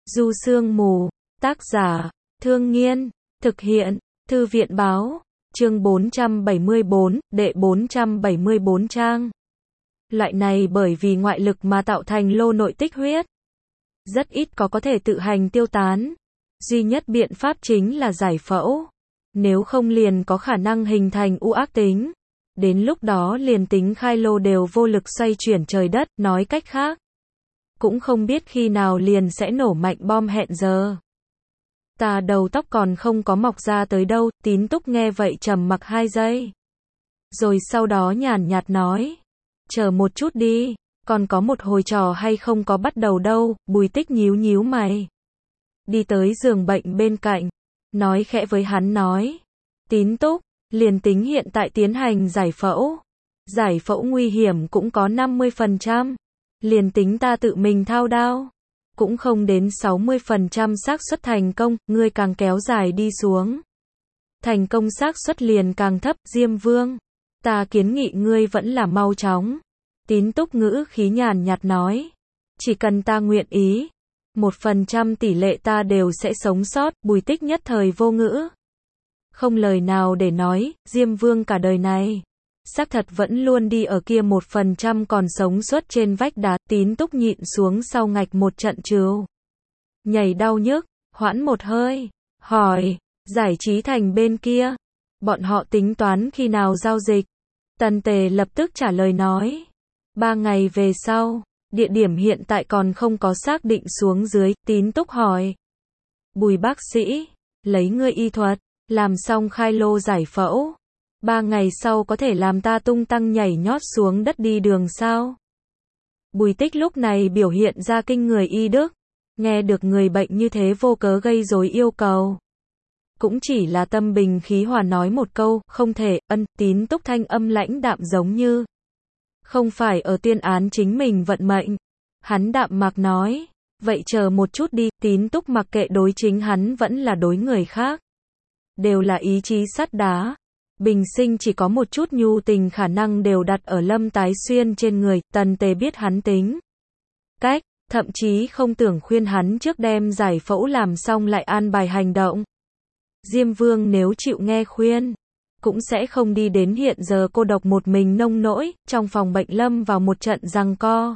Du Sương Mù, tác giả, Thương Nghiên, thực hiện, Thư viện Báo, chương 474, đệ 474 trang. Loại này bởi vì ngoại lực mà tạo thành lô nội tích huyết. Rất ít có thể tự hành tiêu tán. Duy nhất biện pháp chính là giải phẫu. Nếu không liền có khả năng hình thành u ác tính. Đến lúc đó liền tính khai lô đều vô lực xoay chuyển trời đất, nói cách khác. Cũng không biết khi nào liền sẽ nổ mạnh bom hẹn giờ. Ta đầu tóc còn không có mọc ra tới đâu, Tín Túc nghe vậy trầm mặc 2 giây. Rồi sau đó nhàn nhạt nói. Chờ một chút đi, còn có một hồi trò hay không có bắt đầu đâu, Bùi Tích nhíu nhíu mày. Đi tới giường bệnh bên cạnh, nói khẽ với hắn nói. Tín Túc, liền tính hiện tại tiến hành giải phẫu. Giải phẫu nguy hiểm cũng có 50%. Liền tính ta tự mình thao đao. Cũng không đến 60% xác suất thành công, ngươi càng kéo dài đi xuống. Thành công xác suất liền càng thấp, Diêm Vương. Ta kiến nghị ngươi vẫn là mau chóng. Tín Túc ngữ khí nhàn nhạt nói. Chỉ cần ta nguyện ý. 1% tỷ lệ ta đều sẽ sống sót, Bùi Tích nhất thời vô ngữ. Không lời nào để nói, Diêm Vương cả đời này. Xác thật vẫn luôn đi ở kia 1% còn sống suốt trên vách đá, Tín Túc nhịn xuống sau ngạch một trận trừu. Nhảy đau nhức, hoãn một hơi, hỏi, giải trí thành bên kia. Bọn họ tính toán khi nào giao dịch. Tần Tề lập tức trả lời nói. 3 ngày về sau, địa điểm hiện tại còn không có xác định xuống dưới, Tín Túc hỏi. Bùi bác sĩ, lấy ngươi y thuật, làm xong khai lô giải phẫu. 3 ngày sau có thể làm ta tung tăng nhảy nhót xuống đất đi đường sao? Bùi Tích lúc này biểu hiện ra kinh người y đức. Nghe được người bệnh như thế vô cớ gây rối yêu cầu. Cũng chỉ là tâm bình khí hòa nói một câu, không thể, Tín Túc thanh âm lãnh đạm giống như. Không phải ở tuyên án chính mình vận mệnh. Hắn đạm mạc nói, vậy chờ một chút đi, Tín Túc mặc kệ đối chính hắn vẫn là đối người khác. Đều là ý chí sắt đá. Bình sinh chỉ có một chút nhu tình khả năng đều đặt ở Lâm Tái Xuyên trên người, Tần Tề biết hắn tính cách, thậm chí không tưởng khuyên hắn trước đem giải phẫu làm xong lại an bài hành động. Diêm Vương nếu chịu nghe khuyên, cũng sẽ không đi đến hiện giờ cô độc một mình nông nỗi, trong phòng bệnh lâm vào một trận giằng co.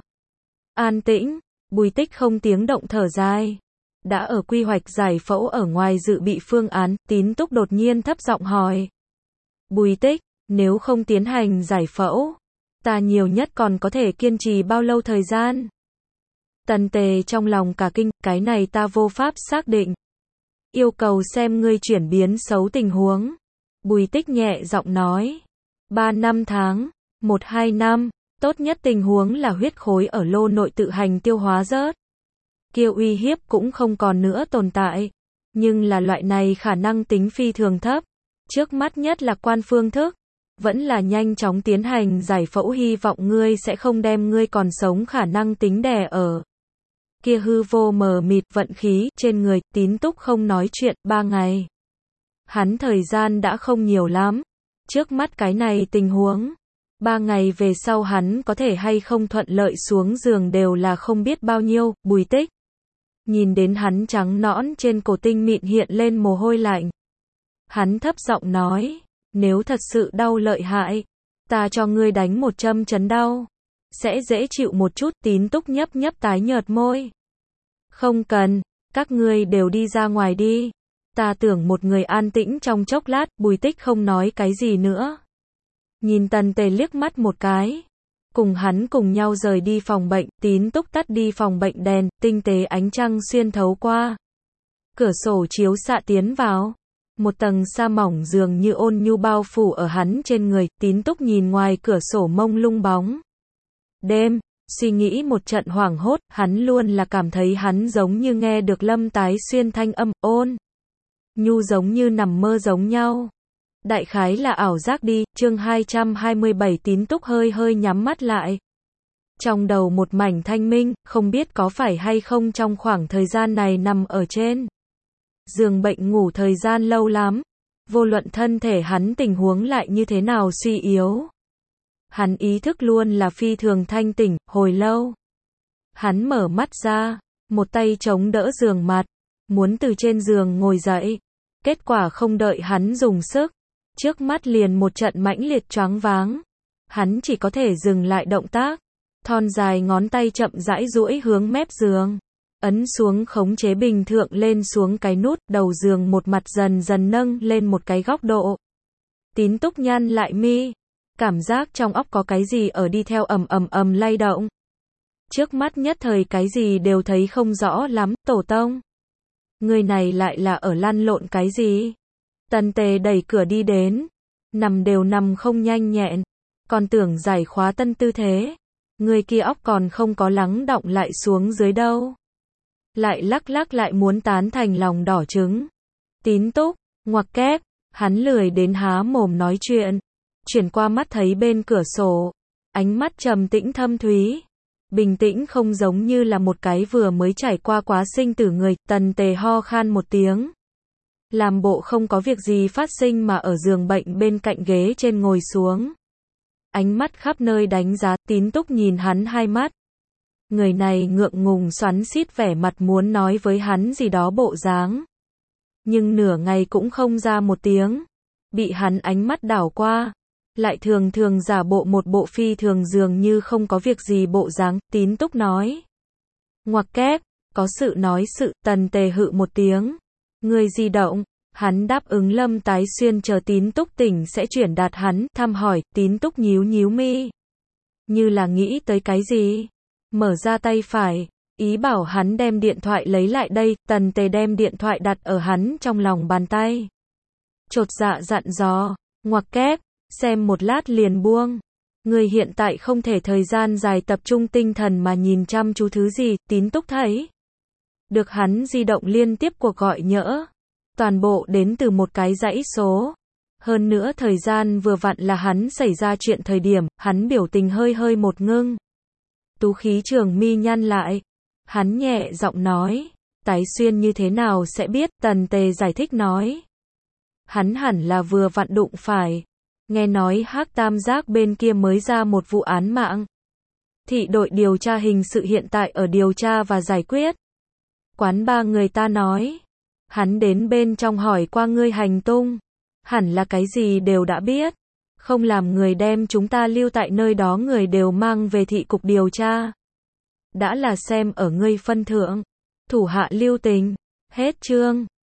An tĩnh, Bùi Tích không tiếng động thở dài. Đã ở quy hoạch giải phẫu ở ngoài dự bị phương án, Tín Túc đột nhiên thấp giọng hỏi. Bùi Tích, nếu không tiến hành giải phẫu, ta nhiều nhất còn có thể kiên trì bao lâu thời gian? Tần Tề trong lòng cả kinh, cái này ta vô pháp xác định. Yêu cầu xem ngươi chuyển biến xấu tình huống. Bùi Tích nhẹ giọng nói. 3 năm tháng, 1-2 năm, tốt nhất tình huống là huyết khối ở lô nội tự hành tiêu hóa rớt. Kia uy hiếp cũng không còn nữa tồn tại. Nhưng là loại này khả năng tính phi thường thấp. Trước mắt nhất là quan phương thức. Vẫn là nhanh chóng tiến hành giải phẫu, hy vọng ngươi sẽ không đem ngươi còn sống khả năng tính đè ở. Kia hư vô mờ mịt vận khí trên người. Tín Túc không nói chuyện. 3 ngày. Hắn thời gian đã không nhiều lắm. Trước mắt cái này tình huống. 3 ngày về sau hắn có thể hay không thuận lợi xuống giường đều là không biết bao nhiêu. Bùi Tích nhìn đến hắn trắng nõn trên cổ tinh mịn hiện lên mồ hôi lạnh. Hắn thấp giọng nói, nếu thật sự đau lợi hại, ta cho ngươi đánh một châm chấn đau, sẽ dễ chịu một chút. Tín Túc nhấp nhấp tái nhợt môi. Không cần, các ngươi đều đi ra ngoài đi. Ta tưởng một người an tĩnh trong chốc lát. Bùi Tích không nói cái gì nữa. Nhìn Tần Tề liếc mắt một cái. Cùng hắn cùng nhau rời đi phòng bệnh. Tín Túc tắt đi phòng bệnh đèn, tinh tế ánh trăng xuyên thấu qua cửa sổ chiếu xạ tiến vào. Một tầng sa mỏng dường như ôn nhu bao phủ ở hắn trên người. Tín Túc nhìn ngoài cửa sổ mông lung bóng đêm, suy nghĩ một trận hoảng hốt. Hắn luôn là cảm thấy hắn giống như nghe được Lâm Tái Xuyên thanh âm ôn nhu giống như nằm mơ giống nhau. Đại khái là ảo giác đi. Chương 227. Tín Túc hơi hơi nhắm mắt lại. Trong đầu một mảnh thanh minh, không biết có phải hay không trong khoảng thời gian này nằm ở trên giường bệnh ngủ thời gian lâu lắm. Vô luận thân thể hắn tình huống lại như thế nào suy yếu. Hắn ý thức luôn là phi thường thanh tỉnh. Hồi lâu, hắn mở mắt ra, một tay chống đỡ giường mặt, muốn từ trên giường ngồi dậy. Kết quả không đợi hắn dùng sức, trước mắt liền một trận mãnh liệt choáng váng. Hắn chỉ có thể dừng lại động tác, thon dài ngón tay chậm rãi duỗi hướng mép giường, ấn xuống khống chế bình thượng lên xuống cái nút, đầu giường một mặt dần dần nâng lên một cái góc độ. Tín Túc nhăn lại mi, cảm giác trong óc có cái gì ở đi theo ầm lay động. Trước mắt nhất thời cái gì đều thấy không rõ lắm, tổ tông. Người này lại là ở lăn lộn cái gì? Tần Tề đẩy cửa đi đến, nằm đều nằm không nhanh nhẹn, còn tưởng giải khóa tân tư thế. Người kia óc còn không có lắng đọng lại xuống dưới đâu. Lại lắc lắc lại muốn tán thành lòng đỏ trứng. Tín Túc, ngoặc kép, hắn lười đến há mồm nói chuyện. Chuyển qua mắt thấy bên cửa sổ, ánh mắt trầm tĩnh thâm thúy. Bình tĩnh không giống như là một cái vừa mới trải qua quá sinh tử người. Tần Tề ho khan một tiếng, làm bộ không có việc gì phát sinh mà ở giường bệnh bên cạnh ghế trên ngồi xuống. Ánh mắt khắp nơi đánh giá. Tín Túc nhìn hắn hai mắt. Người này ngượng ngùng xoắn xít vẻ mặt muốn nói với hắn gì đó bộ dáng. Nhưng nửa ngày cũng không ra một tiếng. Bị hắn ánh mắt đảo qua, lại thường thường giả bộ một bộ phi thường dường như không có việc gì bộ dáng. Tín Túc nói. Ngoặc kép, có sự nói sự. Tần Tề hự một tiếng. Người di động. Hắn đáp ứng Lâm Tái Xuyên chờ Tín Túc tỉnh sẽ chuyển đạt hắn, thăm hỏi. Tín Túc nhíu nhíu mi, như là nghĩ tới cái gì, mở ra tay phải, ý bảo hắn đem điện thoại lấy lại đây. Tần Tề đem điện thoại đặt ở hắn trong lòng bàn tay, chột dạ dặn dò. Ngoặc kép, xem một lát liền buông. Người hiện tại không thể thời gian dài tập trung tinh thần mà nhìn chăm chú thứ gì. Tín Túc thấy được hắn di động liên tiếp cuộc gọi nhỡ, toàn bộ đến từ một cái dãy số. Hơn nữa thời gian vừa vặn là hắn xảy ra chuyện thời điểm. Hắn biểu tình hơi một ngưng, tú khí trường mi nhăn lại. Hắn nhẹ giọng nói. Tái Xuyên như thế nào sẽ biết? Tần Tề giải thích nói. Hắn hẳn là vừa vặn đụng phải. Nghe nói Hắc Tam Giác bên kia mới ra một vụ án mạng. Thị đội điều tra hình sự hiện tại ở điều tra và giải quyết. Quán ba người ta nói. Hắn đến bên trong hỏi qua ngươi hành tung. Hẳn là cái gì đều đã biết. Không làm người đem chúng ta lưu tại nơi đó người đều mang về thị cục điều tra. Đã là xem ở ngươi phân thượng. Thủ hạ lưu tình. Hết chương.